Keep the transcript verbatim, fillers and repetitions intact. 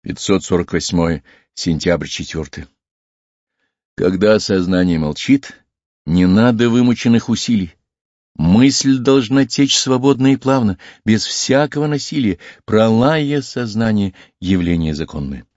пятьсот сорок восьмое. Сентябрь четвёртый. Когда сознание молчит, не надо вымученных усилий. Мысль должна течь свободно и плавно, без всякого насилия, пролая сознание явление законное.